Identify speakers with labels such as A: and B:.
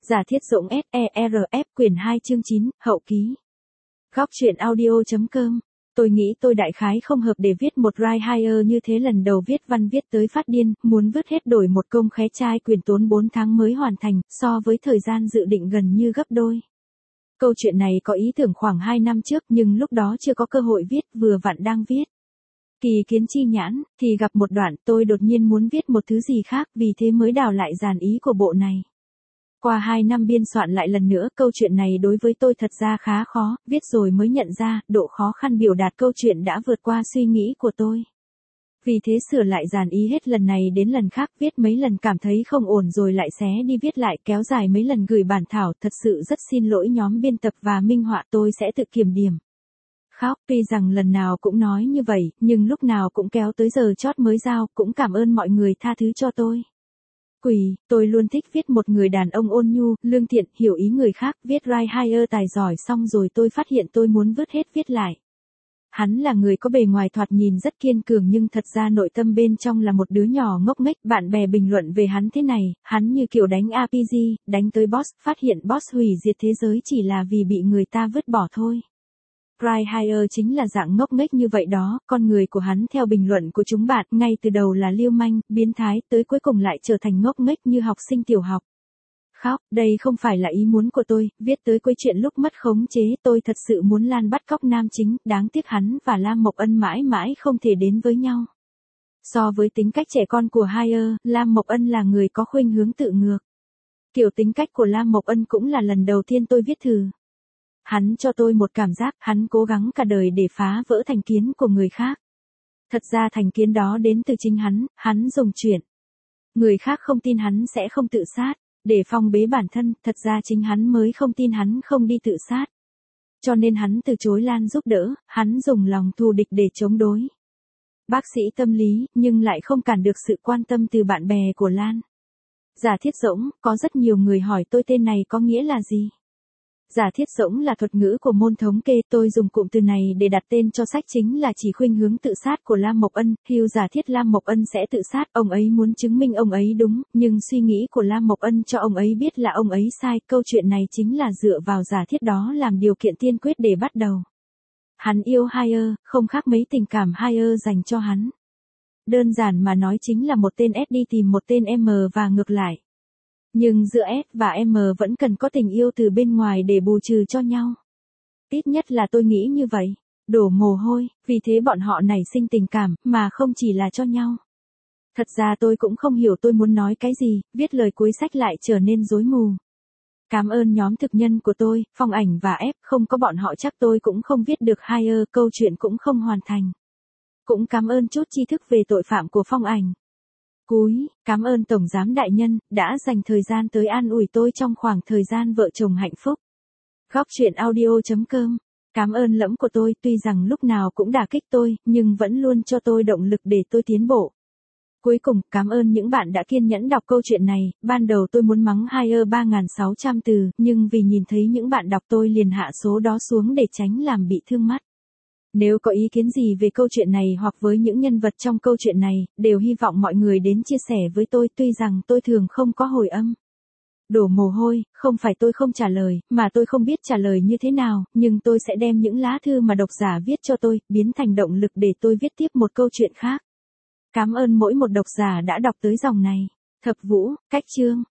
A: Giả Thiết Dũng SERF quyển 2 chương 9, hậu ký. Góc truyện audio.com. Tôi nghĩ tôi đại khái không hợp để viết một Right Hire như thế, lần đầu viết văn viết tới phát điên, muốn vứt hết đổi một công khé trai quyền tốn 4 tháng mới hoàn thành, so với thời gian dự định gần như gấp đôi. Câu chuyện này có ý tưởng khoảng 2 năm trước nhưng lúc đó chưa có cơ hội viết, vừa vặn đang viết. Kỳ kiến chi nhãn, thì gặp một đoạn tôi đột nhiên muốn viết một thứ gì khác, vì thế mới đào lại dàn ý của bộ này. Qua 2 năm biên soạn lại lần nữa, câu chuyện này đối với tôi thật ra khá khó, viết rồi mới nhận ra, độ khó khăn biểu đạt câu chuyện đã vượt qua suy nghĩ của tôi. Vì thế sửa lại dàn ý hết lần này đến lần khác, viết mấy lần cảm thấy không ổn rồi lại xé đi viết lại, kéo dài mấy lần gửi bản thảo, thật sự rất xin lỗi nhóm biên tập và minh họa, tôi sẽ tự kiểm điểm. Khóc, tuy rằng lần nào cũng nói như vậy, nhưng lúc nào cũng kéo tới giờ chót mới giao, cũng cảm ơn mọi người tha thứ cho tôi. Quỷ, tôi luôn thích viết một người đàn ông ôn nhu, lương thiện, hiểu ý người khác, viết Right Hire tài giỏi, xong rồi tôi phát hiện tôi muốn vứt hết viết lại. Hắn là người có bề ngoài thoạt nhìn rất kiên cường nhưng thật ra nội tâm bên trong là một đứa nhỏ ngốc nghếch. Bạn bè bình luận về hắn thế này, hắn như kiểu đánh RPG, đánh tới boss, phát hiện boss hủy diệt thế giới chỉ là vì bị người ta vứt bỏ thôi. Right Hire chính là dạng ngốc nghếch như vậy đó, con người của hắn theo bình luận của chúng bạn, ngay từ đầu là lưu manh, biến thái, tới cuối cùng lại trở thành ngốc nghếch như học sinh tiểu học. Khóc, đây không phải là ý muốn của tôi, viết tới cuối chuyện lúc mất khống chế, tôi thật sự muốn Lan bắt cóc nam chính, đáng tiếc hắn và Lam Mộc Ân mãi mãi không thể đến với nhau. So với tính cách trẻ con của Hire, Lam Mộc Ân là người có khuynh hướng tự ngược. Kiểu tính cách của Lam Mộc Ân cũng là lần đầu tiên tôi viết thử. Hắn cho tôi một cảm giác, hắn cố gắng cả đời để phá vỡ thành kiến của người khác. Thật ra thành kiến đó đến từ chính hắn dùng chuyện. Người khác không tin hắn sẽ không tự sát, để phong bế bản thân, thật ra chính hắn mới không tin hắn không đi tự sát. Cho nên hắn từ chối Lan giúp đỡ, hắn dùng lòng thù địch để chống đối. Bác sĩ tâm lý, nhưng lại không cản được sự quan tâm từ bạn bè của Lan. Giả Thiết Dũng, có rất nhiều người hỏi tôi tên này có nghĩa là gì? Giả Thiết Dũng là thuật ngữ của môn thống kê, tôi dùng cụm từ này để đặt tên cho sách chính là chỉ khuynh hướng tự sát của Lam Mộc Ân, Hugh giả thiết Lam Mộc Ân sẽ tự sát, ông ấy muốn chứng minh ông ấy đúng, nhưng suy nghĩ của Lam Mộc Ân cho ông ấy biết là ông ấy sai, câu chuyện này chính là dựa vào giả thiết đó làm điều kiện tiên quyết để bắt đầu. Hắn yêu Hire, không khác mấy tình cảm Hire dành cho hắn. Đơn giản mà nói chính là một tên S đi tìm một tên M và ngược lại. Nhưng giữa S và M vẫn cần có tình yêu từ bên ngoài để bù trừ cho nhau. Ít nhất là tôi nghĩ như vậy. Đổ mồ hôi, vì thế bọn họ nảy sinh tình cảm, mà không chỉ là cho nhau. Thật ra tôi cũng không hiểu tôi muốn nói cái gì, viết lời cuối sách lại trở nên rối mù. Cảm ơn nhóm thực nhân của tôi, Phong Ảnh và F, không có bọn họ chắc tôi cũng không viết được Hire, câu chuyện cũng không hoàn thành. Cũng cảm ơn chút tri thức về tội phạm của Phong Ảnh. Cúi, cảm ơn Tổng Giám Đại Nhân, đã dành thời gian tới an ủi tôi trong khoảng thời gian vợ chồng hạnh phúc. Góc truyện audio.com. Cảm ơn lẫm của tôi, tuy rằng lúc nào cũng đả kích tôi, nhưng vẫn luôn cho tôi động lực để tôi tiến bộ. Cuối cùng, cảm ơn những bạn đã kiên nhẫn đọc câu chuyện này, ban đầu tôi muốn mắng Hire 3.600 từ, nhưng vì nhìn thấy những bạn đọc tôi liền hạ số đó xuống để tránh làm bị thương mắt. Nếu có ý kiến gì về câu chuyện này hoặc với những nhân vật trong câu chuyện này, đều hy vọng mọi người đến chia sẻ với tôi, tuy rằng tôi thường không có hồi âm. Đổ mồ hôi, không phải tôi không trả lời, mà tôi không biết trả lời như thế nào, nhưng tôi sẽ đem những lá thư mà độc giả viết cho tôi, biến thành động lực để tôi viết tiếp một câu chuyện khác. Cảm ơn mỗi một độc giả đã đọc tới dòng này. Thập Vũ, Cách Chương.